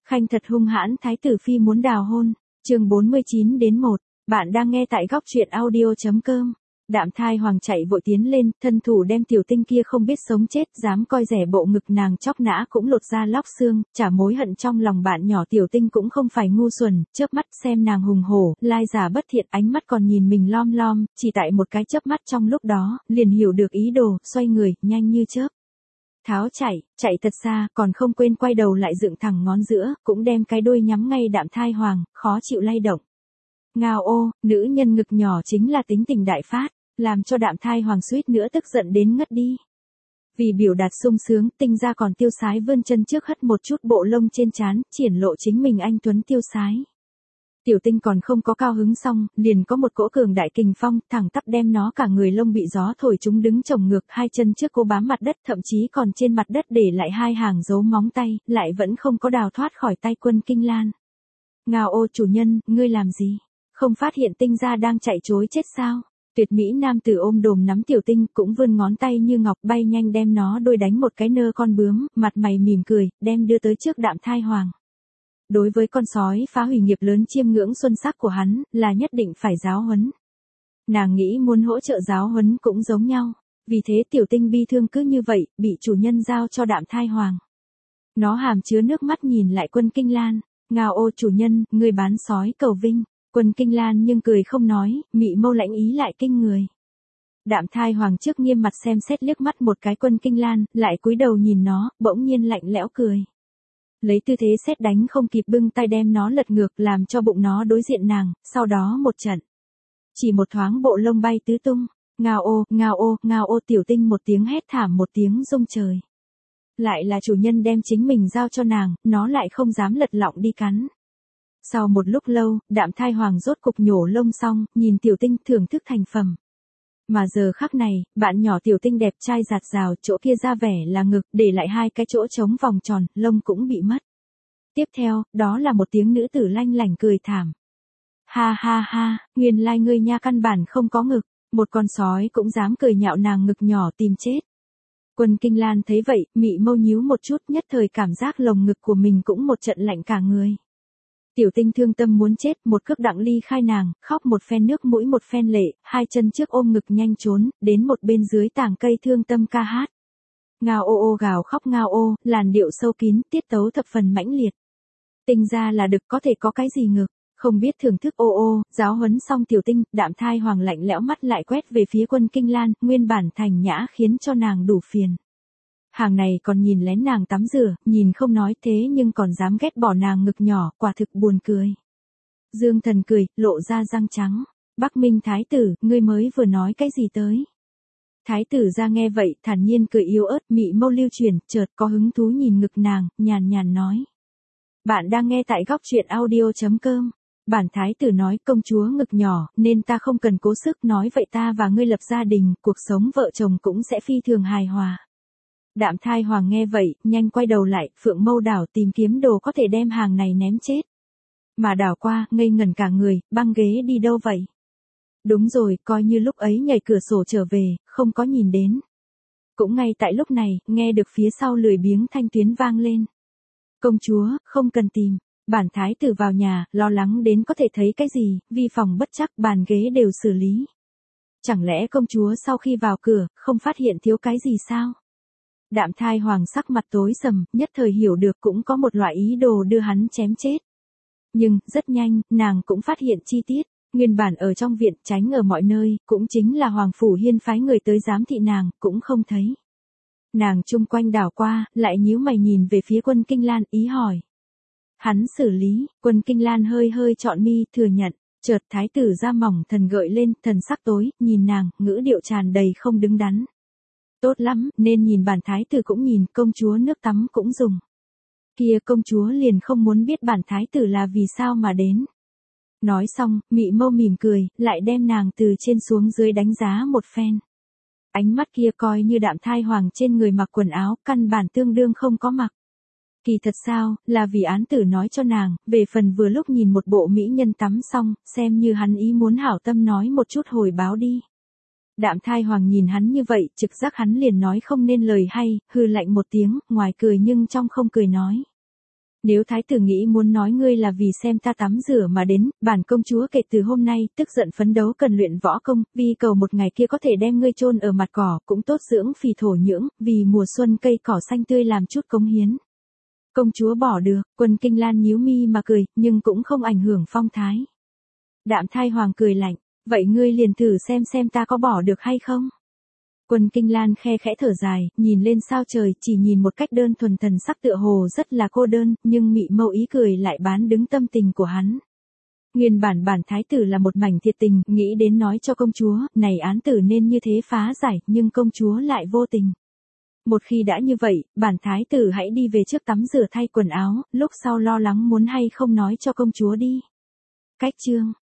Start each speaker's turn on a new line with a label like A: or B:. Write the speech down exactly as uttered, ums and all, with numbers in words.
A: Khanh thật hung hãn, thái tử phi muốn đào hôn. Chương bốn mươi chín đến một. Bạn đang nghe tại góc truyện audio chấm com. Đạm Thai Hoàng chạy vội tiến lên, thân thủ đem tiểu tinh kia không biết sống chết, dám coi rẻ bộ ngực nàng chóc nã cũng lột ra lóc xương, chả mối hận trong lòng bạn nhỏ. Tiểu tinh cũng không phải ngu xuẩn, chớp mắt xem nàng hùng hổ, lai giả bất thiện, ánh mắt còn nhìn mình lom lom, chỉ tại một cái chớp mắt trong lúc đó, liền hiểu được ý đồ, xoay người, nhanh như chớp. Tháo chạy, chạy thật xa, còn không quên quay đầu lại dựng thẳng ngón giữa, cũng đem cái đuôi nhắm ngay Đạm Thai Hoàng, khó chịu lay động. Ngao ô, nữ nhân ngực nhỏ chính là tính tình đại phát, làm cho Đạm Thai Hoàng suýt nữa tức giận đến ngất đi. Vì biểu đạt sung sướng, tinh ra còn tiêu sái vươn chân trước hất một chút bộ lông trên trán, triển lộ chính mình anh tuấn tiêu sái. Tiểu tinh còn không có cao hứng xong, liền có một cỗ cường đại kình phong, thẳng tắp đem nó cả người lông bị gió thổi chúng đứng chồng ngược, hai chân trước cô bám mặt đất, thậm chí còn trên mặt đất để lại hai hàng dấu móng tay, lại vẫn không có đào thoát khỏi tay Quân Kinh Lan. Ngao ô chủ nhân, ngươi làm gì? Không phát hiện tinh ra đang chạy trối chết sao? Tuyệt mỹ nam tử ôm đồm nắm tiểu tinh, cũng vươn ngón tay như ngọc bay nhanh đem nó đôi đánh một cái nơ con bướm, mặt mày mỉm cười, đem đưa tới trước Đạm Thai Hoàng. Đối với con sói phá hủy nghiệp lớn chiêm ngưỡng xuân sắc của hắn, là nhất định phải giáo huấn. Nàng nghĩ muốn hỗ trợ giáo huấn cũng giống nhau, vì thế tiểu tinh bi thương cứ như vậy, bị chủ nhân giao cho Đạm Thai Hoàng. Nó hàm chứa nước mắt nhìn lại Quân Kinh Lan, ngao ô chủ nhân, người bán sói cầu vinh. Quân Kinh Lan nhưng cười không nói, mị mâu lãnh ý lại kinh người. Đạm Thai Hoàng trước nghiêm mặt xem xét liếc mắt một cái Quân Kinh Lan, lại cúi đầu nhìn nó, bỗng nhiên lạnh lẽo cười. Lấy tư thế sét đánh không kịp bưng tay đem nó lật ngược, làm cho bụng nó đối diện nàng, sau đó một trận. Chỉ một thoáng bộ lông bay tứ tung, ngao ô, ngao ô, ngao ô, tiểu tinh một tiếng hét thảm, một tiếng rung trời. Lại là chủ nhân đem chính mình giao cho nàng, nó lại không dám lật lọng đi cắn. Sau một lúc lâu, Đạm Thai Hoàng rốt cục nhổ lông xong, nhìn tiểu tinh thưởng thức thành phẩm. Mà giờ khắc này, bạn nhỏ tiểu tinh đẹp trai giạt rào, chỗ kia ra vẻ là ngực, để lại hai cái chỗ trống vòng tròn, lông cũng bị mất. Tiếp theo, đó là một tiếng nữ tử lanh lảnh cười thảm. Ha ha ha, nguyên lai ngươi nha căn bản không có ngực, một con sói cũng dám cười nhạo nàng ngực nhỏ tìm chết. Quân Kinh Lan thấy vậy, mị mâu nhíu một chút, nhất thời cảm giác lồng ngực của mình cũng một trận lạnh cả người. Tiểu tinh thương tâm muốn chết, một cước đặng ly khai nàng, khóc một phen nước mũi một phen lệ, hai chân trước ôm ngực nhanh trốn, đến một bên dưới tảng cây thương tâm ca hát. Ngao ô ô gào khóc ngao ô, làn điệu sâu kín, tiết tấu thập phần mãnh liệt. Tinh ra là đực có thể có cái gì ngực, không biết thưởng thức ô ô, giáo huấn xong tiểu tinh, Đạm Thai Hoàng lạnh lẽo mắt lại quét về phía Quân Kinh Lan, nguyên bản thành nhã khiến cho nàng đủ phiền. Hàng này còn nhìn lén nàng tắm rửa, nhìn không nói thế nhưng còn dám ghét bỏ nàng ngực nhỏ, quả thực buồn cười. Dương Thần cười, lộ ra răng trắng. Bắc Minh Thái tử, ngươi mới vừa nói cái gì tới? Thái tử ra nghe vậy, thản nhiên cười yếu ớt, mị mâu lưu chuyển, chợt có hứng thú nhìn ngực nàng, nhàn nhàn nói. Bạn đang nghe tại góc truyện audio chấm com. Bản thái tử nói công chúa ngực nhỏ, nên ta không cần cố sức nói vậy ta và ngươi lập gia đình, cuộc sống vợ chồng cũng sẽ phi thường hài hòa. Đạm Thai Hoàng nghe vậy, nhanh quay đầu lại, phượng mâu đảo tìm kiếm đồ có thể đem hàng này ném chết. Mà đảo qua, ngây ngẩn cả người, băng ghế đi đâu vậy? Đúng rồi, coi như lúc ấy nhảy cửa sổ trở về, không có nhìn đến. Cũng ngay tại lúc này, nghe được phía sau lười biếng thanh tuyến vang lên. Công chúa, không cần tìm. Bản thái tử vào nhà, lo lắng đến có thể thấy cái gì, vi phòng bất chắc, bàn ghế đều xử lý. Chẳng lẽ công chúa sau khi vào cửa, không phát hiện thiếu cái gì sao? Đạm Thai Hoàng sắc mặt tối sầm, nhất thời hiểu được cũng có một loại ý đồ đưa hắn chém chết. Nhưng, rất nhanh, nàng cũng phát hiện chi tiết, nguyên bản ở trong viện, tránh ở mọi nơi, cũng chính là Hoàng Phủ Hiên phái người tới giám thị nàng, cũng không thấy. Nàng chung quanh đảo qua, lại nhíu mày nhìn về phía Quân Kinh Lan, ý hỏi. Hắn xử lý, Quân Kinh Lan hơi hơi trọn mi, thừa nhận, chợt thái tử da mỏng thần gợi lên, thần sắc tối, nhìn nàng, ngữ điệu tràn đầy không đứng đắn. Tốt lắm, nên nhìn bản thái tử cũng nhìn, công chúa nước tắm cũng dùng. Kia công chúa liền không muốn biết bản thái tử là vì sao mà đến. Nói xong, mị mâu mỉm cười, lại đem nàng từ trên xuống dưới đánh giá một phen. Ánh mắt kia coi như Đạm Thai Hoàng trên người mặc quần áo, căn bản tương đương không có mặc. Kỳ thật sao, là vì án tử nói cho nàng, về phần vừa lúc nhìn một bộ mỹ nhân tắm xong, xem như hắn ý muốn hảo tâm nói một chút hồi báo đi. Đạm Thai Hoàng nhìn hắn như vậy, trực giác hắn liền nói không nên lời hay, hừ lạnh một tiếng, ngoài cười nhưng trong không cười nói. Nếu thái tử nghĩ muốn nói ngươi là vì xem ta tắm rửa mà đến, bản công chúa kể từ hôm nay, tức giận phấn đấu cần luyện võ công, vì cầu một ngày kia có thể đem ngươi chôn ở mặt cỏ, cũng tốt dưỡng phì thổ nhưỡng, vì mùa xuân cây cỏ xanh tươi làm chút cống hiến. Công chúa bỏ được, Quân Kinh Lan nhíu mi mà cười, nhưng cũng không ảnh hưởng phong thái. Đạm Thai Hoàng cười lạnh, vậy ngươi liền thử xem xem ta có bỏ được hay không? Quân Kinh Lan khe khẽ thở dài, nhìn lên sao trời, chỉ nhìn một cách đơn thuần thần sắc tựa hồ rất là cô đơn, nhưng mị mâu ý cười lại bán đứng tâm tình của hắn. Nguyên bản bản thái tử là một mảnh thiệt tình, nghĩ đến nói cho công chúa, này án tử nên như thế phá giải, nhưng công chúa lại vô tình. Một khi đã như vậy, bản thái tử hãy đi về trước tắm rửa thay quần áo, lúc sau lo lắng muốn hay không nói cho công chúa đi. Cách chương